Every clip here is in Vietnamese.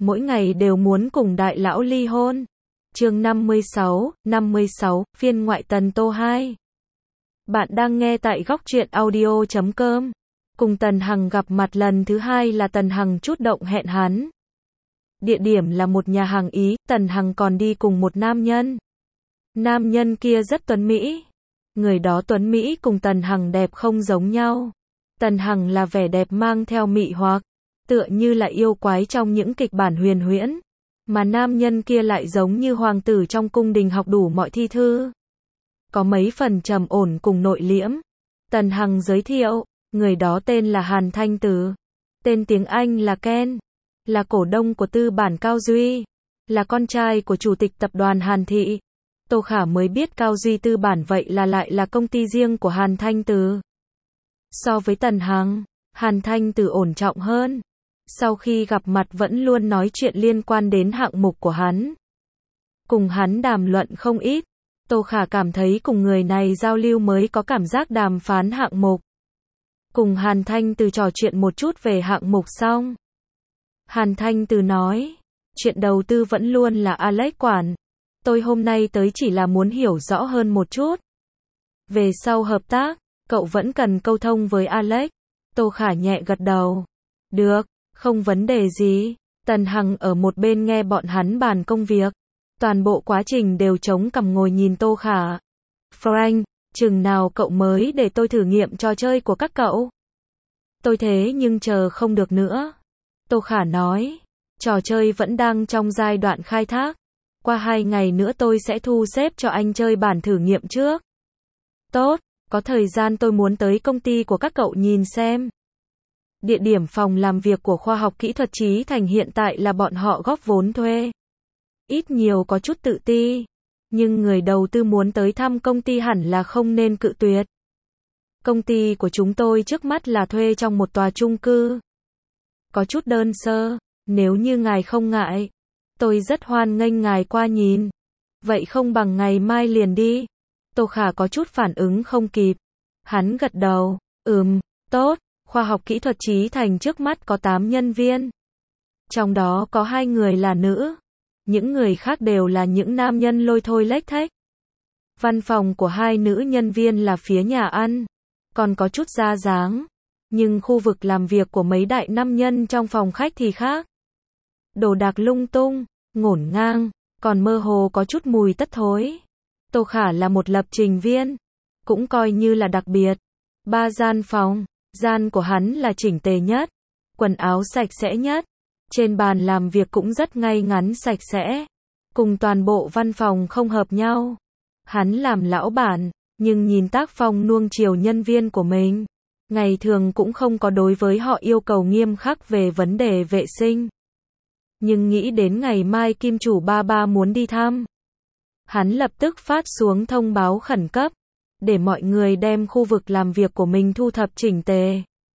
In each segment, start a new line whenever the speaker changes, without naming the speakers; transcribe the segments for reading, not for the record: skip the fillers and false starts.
mỗi ngày đều muốn cùng đại lão ly hôn. Chương 56, phiên ngoại Tần Tô 2. Bạn đang nghe tại góc truyện audio.com. Cùng Tần Hằng gặp mặt lần thứ hai là Tần Hằng chút động hẹn hắn. Địa điểm là một nhà hàng Ý, Tần Hằng còn đi cùng một nam nhân. Nam nhân kia rất tuấn Mỹ. Người đó tuấn Mỹ cùng Tần Hằng đẹp không giống nhau. Tần Hằng là vẻ đẹp mang theo mị hoặc, tựa như là yêu quái trong những kịch bản huyền huyễn. Mà nam nhân kia lại giống như hoàng tử trong cung đình học đủ mọi thi thư. Có mấy phần trầm ổn cùng nội liễm. Tần Hằng giới thiệu, người đó tên là Hàn Thanh Từ. Tên tiếng Anh là Ken. Là cổ đông của tư bản Cao Duy. Là con trai của chủ tịch tập đoàn Hàn Thị. Tô Khả mới biết Cao Duy tư bản vậy là lại là công ty riêng của Hàn Thanh Từ. So với Tần Hằng, Hàn Thanh Từ ổn trọng hơn. Sau khi gặp mặt vẫn luôn nói chuyện liên quan đến hạng mục của hắn. Cùng hắn đàm luận không ít. Tô Khả cảm thấy cùng người này giao lưu mới có cảm giác đàm phán hạng mục. Cùng Hàn Thanh Từ trò chuyện một chút về hạng mục xong. Hàn Thanh Từ nói, chuyện đầu tư vẫn luôn là Alex quản. Tôi hôm nay tới chỉ là muốn hiểu rõ hơn một chút. Về sau hợp tác, cậu vẫn cần câu thông với Alex. Tô Khả nhẹ gật đầu. Được, không vấn đề gì. Tần Hằng ở một bên nghe bọn hắn bàn công việc. Toàn bộ quá trình đều chống cằm ngồi nhìn Tô Khả. Frank, chừng nào cậu mới để tôi thử nghiệm trò chơi của các cậu? Tôi thế nhưng chờ không được nữa. Tô Khả nói, trò chơi vẫn đang trong giai đoạn khai thác. Qua 2 ngày nữa tôi sẽ thu xếp cho anh chơi bản thử nghiệm trước. Tốt, có thời gian tôi muốn tới công ty của các cậu nhìn xem. Địa điểm phòng làm việc của khoa học kỹ thuật Trí Thành hiện tại là bọn họ góp vốn thuê. Ít nhiều có chút tự ti. Nhưng người đầu tư muốn tới thăm công ty hẳn là không nên cự tuyệt. Công ty của chúng tôi trước mắt là thuê trong một tòa chung cư. Có chút đơn sơ, nếu như ngài không ngại. Tôi rất hoan nghênh ngài qua nhìn. Vậy không bằng ngày mai liền đi. Tô Khả có chút phản ứng không kịp. Hắn gật đầu, tốt. Khoa học kỹ thuật Trí Thành trước mắt có 8 nhân viên. Trong đó có 2 người là nữ. Những người khác đều là những nam nhân lôi thôi lếch thếch. Văn phòng của 2 nữ nhân viên là phía nhà ăn. Còn có chút ra dáng. Nhưng khu vực làm việc của mấy đại nam nhân trong phòng khách thì khác. Đồ đạc lung tung, ngổn ngang, còn mơ hồ có chút mùi tất thối. Tô Khả là một lập trình viên. Cũng coi như là đặc biệt. 3 gian phòng. Gian của hắn là chỉnh tề nhất. Quần áo sạch sẽ nhất. Trên bàn làm việc cũng rất ngay ngắn sạch sẽ. Cùng toàn bộ văn phòng không hợp nhau. Hắn làm lão bản, nhưng nhìn tác phong nuông chiều nhân viên của mình. Ngày thường cũng không có đối với họ yêu cầu nghiêm khắc về vấn đề vệ sinh. Nhưng nghĩ đến ngày mai kim chủ ba muốn đi thăm. Hắn lập tức phát xuống thông báo khẩn cấp. Để mọi người đem khu vực làm việc của mình thu thập chỉnh tề.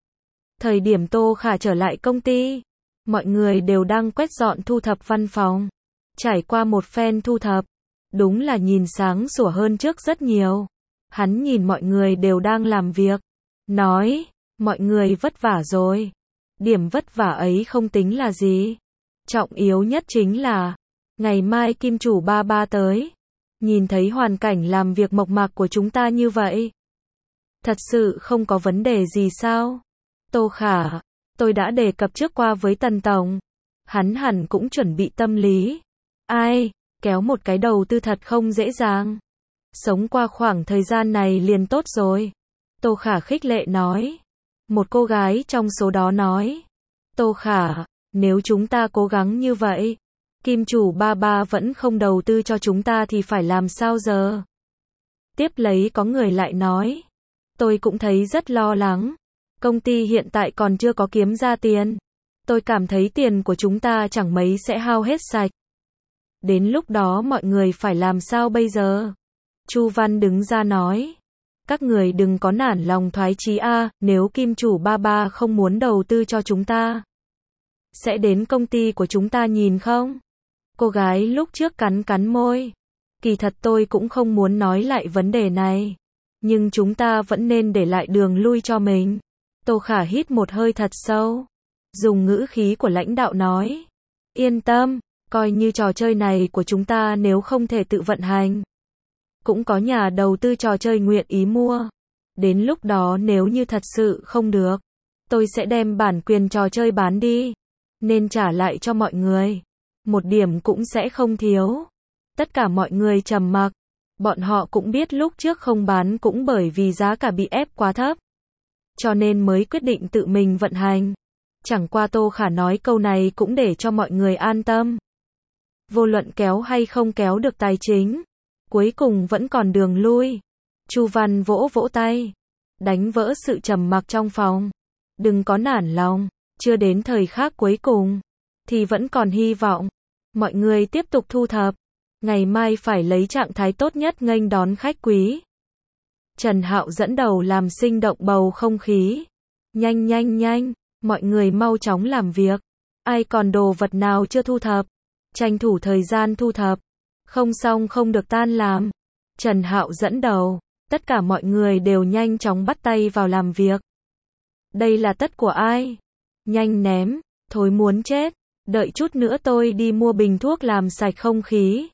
Thời điểm Tô Khả trở lại công ty. Mọi người đều đang quét dọn thu thập văn phòng. Trải qua một phen thu thập. Đúng là nhìn sáng sủa hơn trước rất nhiều. Hắn nhìn mọi người đều đang làm việc. Nói, mọi người vất vả rồi. Điểm vất vả ấy không tính là gì. Trọng yếu nhất chính là, ngày mai kim chủ ba tới. Nhìn thấy hoàn cảnh làm việc mộc mạc của chúng ta như vậy. Thật sự không có vấn đề gì sao? Tô Khả, tôi đã đề cập trước qua với Tần Tổng. Hắn hẳn cũng chuẩn bị tâm lý. Ai, kéo một cái đầu tư thật không dễ dàng. Sống qua khoảng thời gian này liền tốt rồi. Tô Khả khích lệ nói. Một cô gái trong số đó nói. Tô Khả, nếu chúng ta cố gắng như vậy, kim chủ ba vẫn không đầu tư cho chúng ta thì phải làm sao giờ? Tiếp lấy có người lại nói. Tôi cũng thấy rất lo lắng. Công ty hiện tại còn chưa có kiếm ra tiền. Tôi cảm thấy tiền của chúng ta chẳng mấy sẽ hao hết sạch. Đến lúc đó mọi người phải làm sao bây giờ? Chu Văn đứng ra nói. Các người đừng có nản lòng thoái chí a, nếu kim chủ ba không muốn đầu tư cho chúng ta. Sẽ đến công ty của chúng ta nhìn không? Cô gái lúc trước cắn môi. Kỳ thật tôi cũng không muốn nói lại vấn đề này. Nhưng chúng ta vẫn nên để lại đường lui cho mình. Tô Khả hít một hơi thật sâu. Dùng ngữ khí của lãnh đạo nói. Yên tâm, coi như trò chơi này của chúng ta nếu không thể tự vận hành, cũng có nhà đầu tư trò chơi nguyện ý mua. Đến lúc đó nếu như thật sự không được, tôi sẽ đem bản quyền trò chơi bán đi, nên trả lại cho mọi người. Một điểm cũng sẽ không thiếu. Tất cả mọi người trầm mặc. Bọn họ cũng biết lúc trước không bán cũng bởi vì giá cả bị ép quá thấp, cho nên mới quyết định tự mình vận hành. Chẳng qua Tô Khả nói câu này cũng để cho mọi người an tâm. Vô luận kéo hay không kéo được tài chính, cuối cùng vẫn còn đường lui. Chu Văn vỗ vỗ tay, đánh vỡ sự trầm mặc trong phòng. Đừng có nản lòng, chưa đến thời khắc cuối cùng, thì vẫn còn hy vọng. Mọi người tiếp tục thu thập. Ngày mai phải lấy trạng thái tốt nhất nghênh đón khách quý. Trần Hạo dẫn đầu làm sinh động bầu không khí. Nhanh nhanh nhanh, mọi người mau chóng làm việc. Ai còn đồ vật nào chưa thu thập, tranh thủ thời gian thu thập. Không xong không được tan làm. Trần Hạo dẫn đầu, tất cả mọi người đều nhanh chóng bắt tay vào làm việc. Đây là tất của ai? Nhanh ném, thối muốn chết. Đợi chút nữa tôi đi mua bình thuốc làm sạch không khí.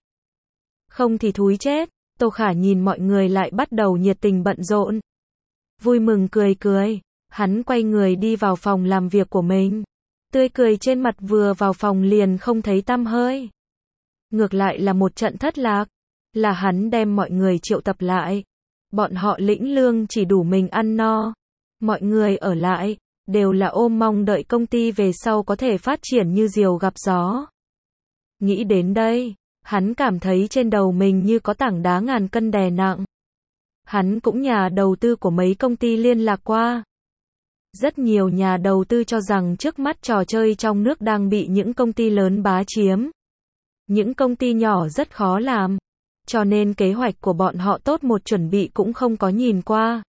Không thì thúi chết. Tô Khả nhìn mọi người lại bắt đầu nhiệt tình bận rộn. Vui mừng cười cười, hắn quay người đi vào phòng làm việc của mình. Tươi cười trên mặt vừa vào phòng liền không thấy tăm hơi. Ngược lại là một trận thất lạc, là hắn đem mọi người triệu tập lại. Bọn họ lĩnh lương chỉ đủ mình ăn no. Mọi người ở lại, đều là ôm mong đợi công ty về sau có thể phát triển như diều gặp gió. Nghĩ đến đây, hắn cảm thấy trên đầu mình như có tảng đá ngàn cân đè nặng. Hắn cũng nhà đầu tư của mấy công ty liên lạc qua. Rất nhiều nhà đầu tư cho rằng trước mắt trò chơi trong nước đang bị những công ty lớn bá chiếm. Những công ty nhỏ rất khó làm, cho nên kế hoạch của bọn họ tốt một chuẩn bị cũng không có nhìn qua.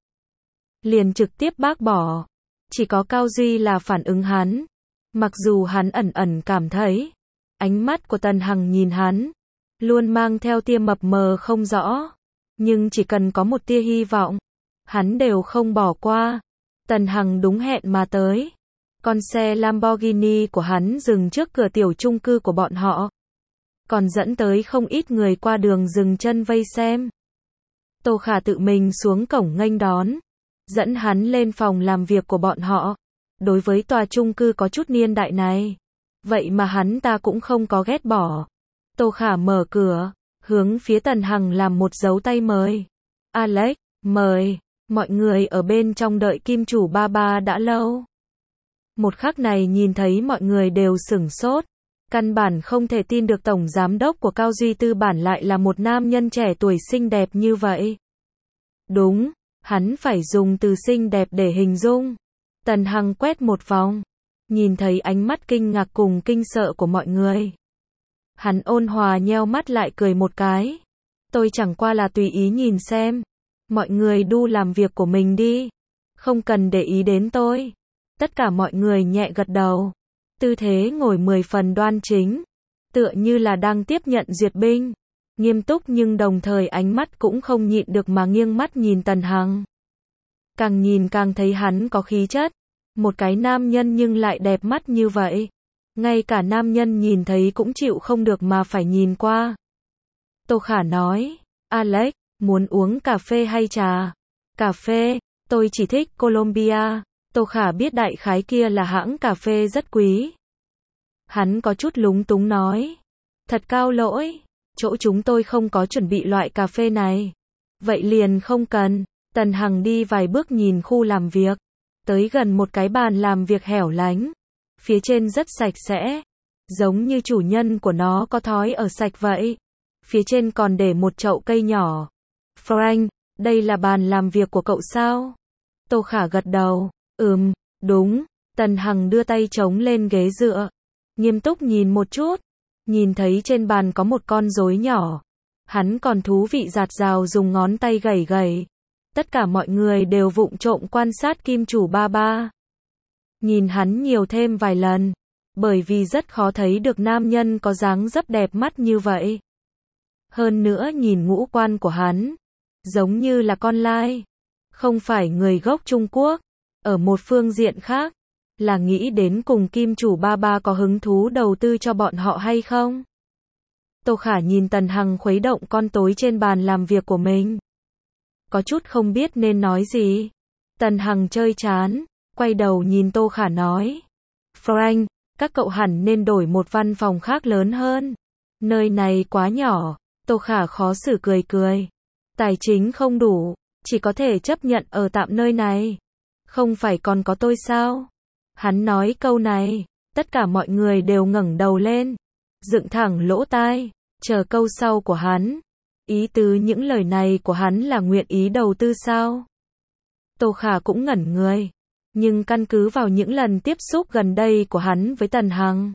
Liền trực tiếp bác bỏ. Chỉ có Cao Duy là phản ứng hắn. Mặc dù hắn ẩn ẩn cảm thấy, ánh mắt của Tần Hằng nhìn hắn, luôn mang theo tia mập mờ không rõ. Nhưng chỉ cần có một tia hy vọng, hắn đều không bỏ qua. Tần Hằng đúng hẹn mà tới. Con xe Lamborghini của hắn dừng trước cửa tiểu chung cư của bọn họ. Còn dẫn tới không ít người qua đường dừng chân vây xem. Tô Khả tự mình xuống cổng nghênh đón, dẫn hắn lên phòng làm việc của bọn họ. Đối với tòa chung cư có chút niên đại này, vậy mà hắn ta cũng không có ghét bỏ. Tô Khả mở cửa, hướng phía Tần Hằng làm một dấu tay mời. Alex, mời. Mọi người ở bên trong đợi kim chủ ba ba đã lâu. Một khắc này nhìn thấy mọi người đều sửng sốt. Căn bản không thể tin được tổng giám đốc của Cao Duy Tư bản lại là một nam nhân trẻ tuổi xinh đẹp như vậy. Đúng, hắn phải dùng từ xinh đẹp để hình dung. Tần Hằng quét một vòng, nhìn thấy ánh mắt kinh ngạc cùng kinh sợ của mọi người. Hắn ôn hòa nheo mắt lại cười một cái. Tôi chẳng qua là tùy ý nhìn xem. Mọi người đu làm việc của mình đi. Không cần để ý đến tôi. Tất cả mọi người nhẹ gật đầu. Tư thế ngồi 10 phần đoan chính. Tựa như là đang tiếp nhận duyệt binh. Nghiêm túc nhưng đồng thời ánh mắt cũng không nhịn được mà nghiêng mắt nhìn Tần Hằng. Càng nhìn càng thấy hắn có khí chất. Một cái nam nhân nhưng lại đẹp mắt như vậy. Ngay cả nam nhân nhìn thấy cũng chịu không được mà phải nhìn qua. Tô Khả nói, Alex, muốn uống cà phê hay trà? Cà phê, tôi chỉ thích Colombia. Tô Khả biết đại khái kia là hãng cà phê rất quý. Hắn có chút lúng túng nói, thật cao lỗi, chỗ chúng tôi không có chuẩn bị loại cà phê này. Vậy liền không cần. Tần Hằng đi vài bước nhìn khu làm việc, tới gần một cái bàn làm việc hẻo lánh. Phía trên rất sạch sẽ, giống như chủ nhân của nó có thói ở sạch vậy. Phía trên còn để một chậu cây nhỏ. Frank, đây là bàn làm việc của cậu sao? Tô Khả gật đầu, đúng. Tần Hằng đưa tay chống lên ghế dựa, nghiêm túc nhìn một chút, nhìn thấy trên bàn có một con rối nhỏ. Hắn còn thú vị dạt dào dùng ngón tay gẩy gẩy. Tất cả mọi người đều vụng trộm quan sát kim chủ ba ba. Nhìn hắn nhiều thêm vài lần, bởi vì rất khó thấy được nam nhân có dáng dấp đẹp mắt như vậy. Hơn nữa nhìn ngũ quan của hắn, giống như là con lai, không phải người gốc Trung Quốc. Ở một phương diện khác, Là nghĩ đến cùng kim chủ ba ba có hứng thú đầu tư cho bọn họ hay không? Tô Khả nhìn Tần Hằng khuấy động con tối trên bàn làm việc của mình. Có chút không biết nên nói gì. Tần Hằng chơi chán, quay đầu nhìn Tô Khả nói. Frank, các cậu hẳn nên đổi một văn phòng khác lớn hơn. Nơi này quá nhỏ. Tô Khả khó xử cười cười. Tài chính không đủ, chỉ có thể chấp nhận ở tạm nơi này. Không phải còn có tôi sao? Hắn nói câu này, tất cả mọi người đều ngẩng đầu lên, dựng thẳng lỗ tai, chờ câu sau của hắn. Ý tứ những lời này của hắn là nguyện ý đầu tư sao? Tô Khả cũng ngẩn người, nhưng căn cứ vào những lần tiếp xúc gần đây của hắn với Tần Hằng,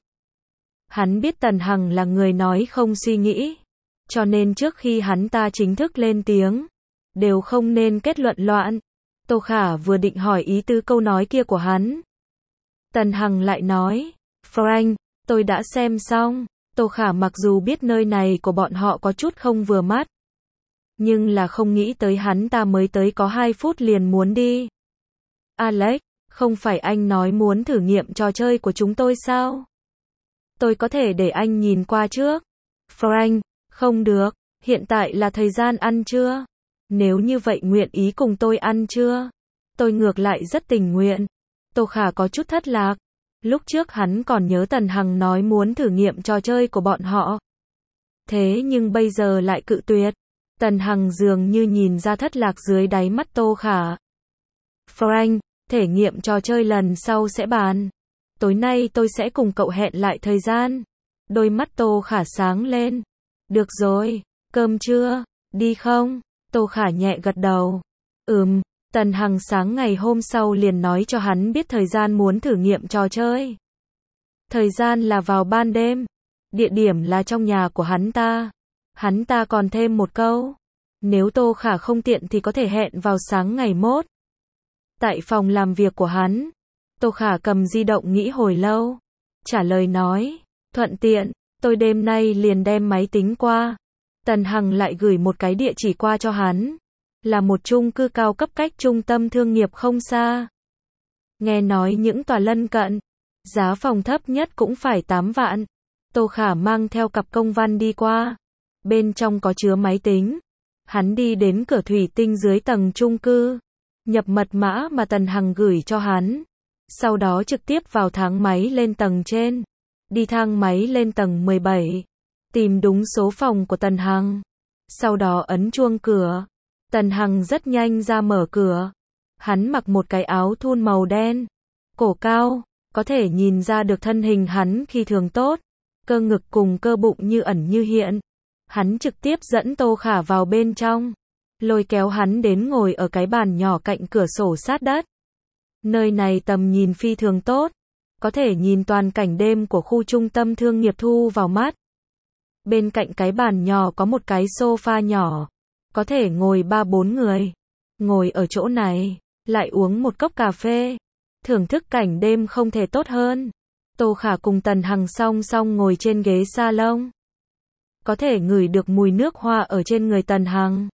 hắn biết Tần Hằng là người nói không suy nghĩ, cho nên trước khi hắn ta chính thức lên tiếng, đều không nên kết luận loạn. Tô Khả vừa định hỏi ý tứ câu nói kia của hắn. Tần Hằng lại nói, Frank, tôi đã xem xong. Tô Khả mặc dù biết nơi này của bọn họ có chút không vừa mắt, nhưng là không nghĩ tới hắn ta mới tới có 2 phút liền muốn đi. Alex, không phải anh nói muốn thử nghiệm trò chơi của chúng tôi sao? Tôi có thể để anh nhìn qua trước. Frank, không được, hiện tại là thời gian ăn trưa. Nếu như vậy nguyện ý cùng tôi ăn trưa? Tôi ngược lại rất tình nguyện. Tô Khả có chút thất lạc. Lúc trước hắn còn nhớ Tần Hằng nói muốn thử nghiệm trò chơi của bọn họ. Thế nhưng bây giờ lại cự tuyệt. Tần Hằng dường như nhìn ra thất lạc dưới đáy mắt Tô Khả. Frank, thể nghiệm trò chơi lần sau sẽ bàn. Tối nay tôi sẽ cùng cậu hẹn lại thời gian. Đôi mắt Tô Khả sáng lên. Được rồi, cơm trưa, đi không? Tô Khả nhẹ gật đầu. Tần Hằng sáng ngày hôm sau liền nói cho hắn biết thời gian muốn thử nghiệm trò chơi. Thời gian là vào ban đêm. Địa điểm là trong nhà của hắn ta. Hắn ta còn thêm một câu. Nếu Tô Khả không tiện thì có thể hẹn vào sáng ngày mốt. Tại phòng làm việc của hắn, Tô Khả cầm di động nghĩ hồi lâu. Trả lời nói, thuận tiện, tôi đêm nay liền đem máy tính qua. Tần Hằng lại gửi một cái địa chỉ qua cho hắn. Là một chung cư cao cấp cách trung tâm thương nghiệp không xa. Nghe nói những tòa lân cận, giá phòng thấp nhất cũng phải 8 vạn. Tô Khả mang theo cặp công văn đi qua. Bên trong có chứa máy tính. Hắn đi đến cửa thủy tinh dưới tầng chung cư. Nhập mật mã mà Tần Hằng gửi cho hắn. Sau đó trực tiếp vào thang máy lên tầng trên. Đi thang máy lên tầng 17. Tìm đúng số phòng của Tần Hằng. Sau đó ấn chuông cửa. Tần Hằng rất nhanh ra mở cửa. Hắn mặc một cái áo thun màu đen. Cổ cao, có thể nhìn ra được thân hình hắn khi thường tốt. Cơ ngực cùng cơ bụng như ẩn như hiện. Hắn trực tiếp dẫn Tô Khả vào bên trong. Lôi kéo hắn đến ngồi ở cái bàn nhỏ cạnh cửa sổ sát đất. Nơi này tầm nhìn phi thường tốt. Có thể nhìn toàn cảnh đêm của khu trung tâm thương nghiệp thu vào mắt. Bên cạnh cái bàn nhỏ có một cái sofa nhỏ. Có thể ngồi 3-4 người. Ngồi ở chỗ này, lại uống một cốc cà phê. Thưởng thức cảnh đêm không thể tốt hơn. Tô Khả cùng Tần Hằng song song ngồi trên ghế salon. Có thể ngửi được mùi nước hoa ở trên người Tần Hằng.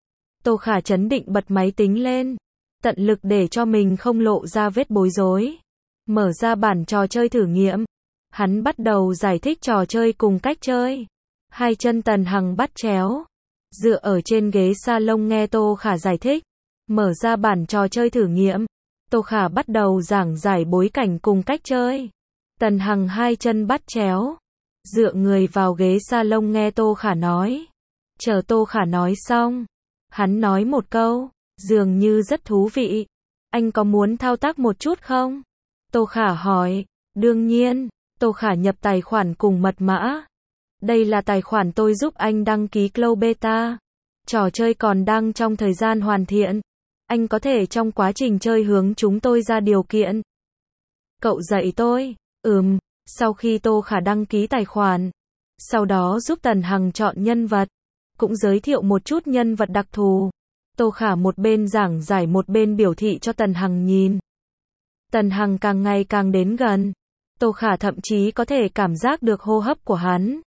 Tô Khả trấn định bật máy tính lên. Tận lực để cho mình không lộ ra vết bối rối. Mở ra bản trò chơi thử nghiệm. Hắn bắt đầu giải thích trò chơi cùng cách chơi. Hai chân Tần Hằng bắt chéo. Dựa ở trên ghế salon nghe Tô Khả giải thích. Mở ra bản trò chơi thử nghiệm. Tô Khả bắt đầu giảng giải bối cảnh cùng cách chơi. Tần Hằng hai chân bắt chéo. Dựa người vào ghế salon nghe Tô Khả nói. Chờ Tô Khả nói xong. Hắn nói một câu. Dường như rất thú vị. Anh có muốn thao tác một chút không? Tô Khả hỏi. Đương nhiên. Tô Khả nhập tài khoản cùng mật mã. Đây là tài khoản tôi giúp anh đăng ký Cloud Beta. Trò chơi còn đang trong thời gian hoàn thiện. Anh có thể trong quá trình chơi hướng chúng tôi ra điều kiện. Cậu dạy tôi. Sau khi Tô Khả đăng ký tài khoản. Sau đó giúp Tần Hằng chọn nhân vật. Cũng giới thiệu một chút nhân vật đặc thù. Tô Khả một bên giảng giải một bên biểu thị cho Tần Hằng nhìn. Tần Hằng càng ngày càng đến gần. Tô Khả thậm chí có thể cảm giác được hô hấp của hắn.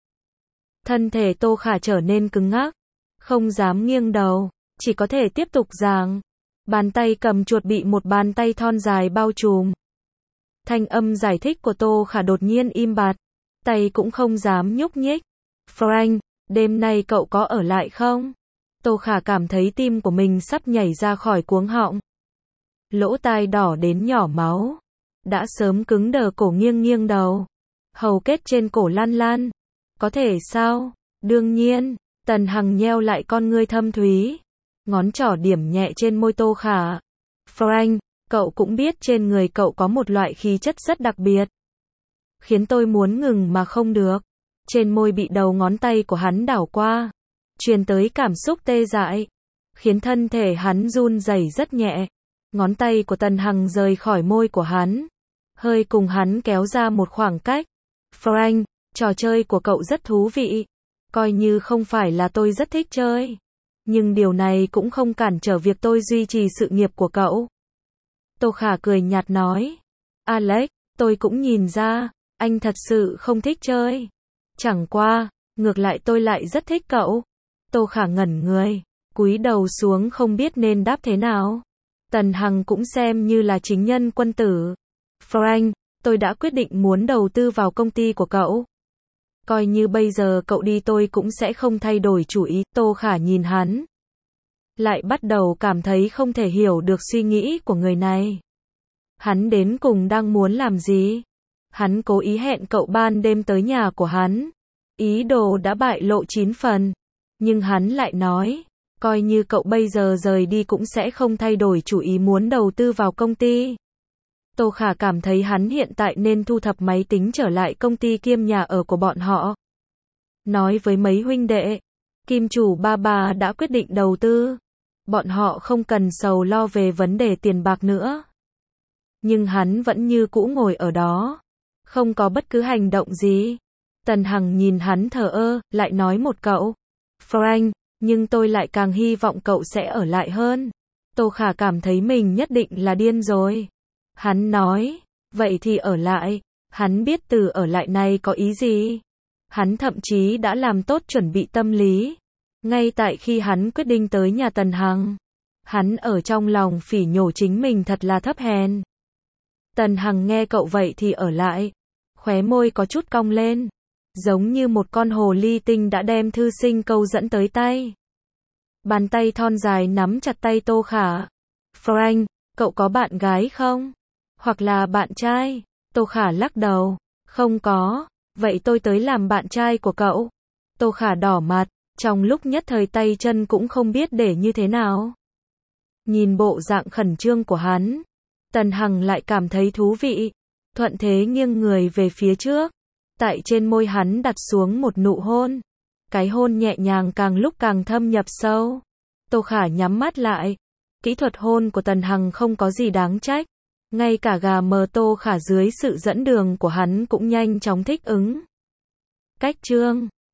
Thân thể Tô Khả trở nên cứng ngắc. Không dám nghiêng đầu. Chỉ có thể tiếp tục giảng. Bàn tay cầm chuột bị một bàn tay thon dài bao trùm. Thanh âm giải thích của Tô Khả đột nhiên im bặt, tay cũng không dám nhúc nhích. Frank, đêm nay cậu có ở lại không? Tô Khả cảm thấy tim của mình sắp nhảy ra khỏi cuống họng. Lỗ tai đỏ đến nhỏ máu. Đã sớm cứng đờ cổ nghiêng nghiêng đầu. Hầu kết trên cổ lăn lăn. Có thể sao? Đương nhiên. Tần Hằng nheo lại con ngươi thâm thúy. Ngón trỏ điểm nhẹ trên môi Tô Khả. Frank, cậu cũng biết trên người cậu có một loại khí chất rất đặc biệt. Khiến tôi muốn ngừng mà không được. Trên môi bị đầu ngón tay của hắn đảo qua. Truyền tới cảm xúc tê dại. Khiến thân thể hắn run rẩy rất nhẹ. Ngón tay của Tần Hằng rời khỏi môi của hắn. Hơi cùng hắn kéo ra một khoảng cách. Frank, trò chơi của cậu rất thú vị. Coi như không phải là tôi rất thích chơi. Nhưng điều này cũng không cản trở việc tôi duy trì sự nghiệp của cậu. Tô Khả cười nhạt nói. Alex, tôi cũng nhìn ra, anh thật sự không thích chơi. Chẳng qua, ngược lại tôi lại rất thích cậu. Tô Khả ngẩn người, cúi đầu xuống không biết nên đáp thế nào. Tần Hằng cũng xem như là chính nhân quân tử. Frank, tôi đã quyết định muốn đầu tư vào công ty của cậu. Coi như bây giờ cậu đi tôi cũng sẽ không thay đổi chủ ý. Tô Khả nhìn hắn. Lại bắt đầu cảm thấy không thể hiểu được suy nghĩ của người này. Hắn đến cùng đang muốn làm gì? Hắn cố ý hẹn cậu ban đêm tới nhà của hắn. Ý đồ đã bại lộ 9 phần. Nhưng hắn lại nói, coi như cậu bây giờ rời đi cũng sẽ không thay đổi chủ ý muốn đầu tư vào công ty. Tô Khả cảm thấy hắn hiện tại nên thu thập máy tính trở lại công ty kiêm nhà ở của bọn họ. Nói với mấy huynh đệ, kim chủ ba bà đã quyết định đầu tư. Bọn họ không cần sầu lo về vấn đề tiền bạc nữa. Nhưng hắn vẫn như cũ ngồi ở đó. Không có bất cứ hành động gì. Tần Hằng nhìn hắn thờ ơ, lại nói một cậu. Frank, nhưng tôi lại càng hy vọng cậu sẽ ở lại hơn. Tô Khả cảm thấy mình nhất định là điên rồi. Hắn nói, vậy thì ở lại. Hắn biết từ ở lại này có ý gì. Hắn thậm chí đã làm tốt chuẩn bị tâm lý. Ngay tại khi hắn quyết định tới nhà Tần Hằng. Hắn ở trong lòng phỉ nhổ chính mình thật là thấp hèn. Tần Hằng nghe cậu vậy thì ở lại. Khóe môi có chút cong lên. Giống như một con hồ ly tinh đã đem thư sinh câu dẫn tới tay. Bàn tay thon dài nắm chặt tay Tô Khả. Frank, cậu có bạn gái không? Hoặc là bạn trai? Tô Khả lắc đầu. Không có. Vậy tôi tới làm bạn trai của cậu. Tô Khả đỏ mặt. Trong lúc nhất thời tay chân cũng không biết để như thế nào. Nhìn bộ dạng khẩn trương của hắn. Tần Hằng lại cảm thấy thú vị. Thuận thế nghiêng người về phía trước. Tại trên môi hắn đặt xuống một nụ hôn. Cái hôn nhẹ nhàng càng lúc càng thâm nhập sâu. Tô Khả nhắm mắt lại. Kỹ thuật hôn của Tần Hằng không có gì đáng trách. Ngay cả gà mờ Tô Khả dưới sự dẫn đường của hắn cũng nhanh chóng thích ứng. Cách chương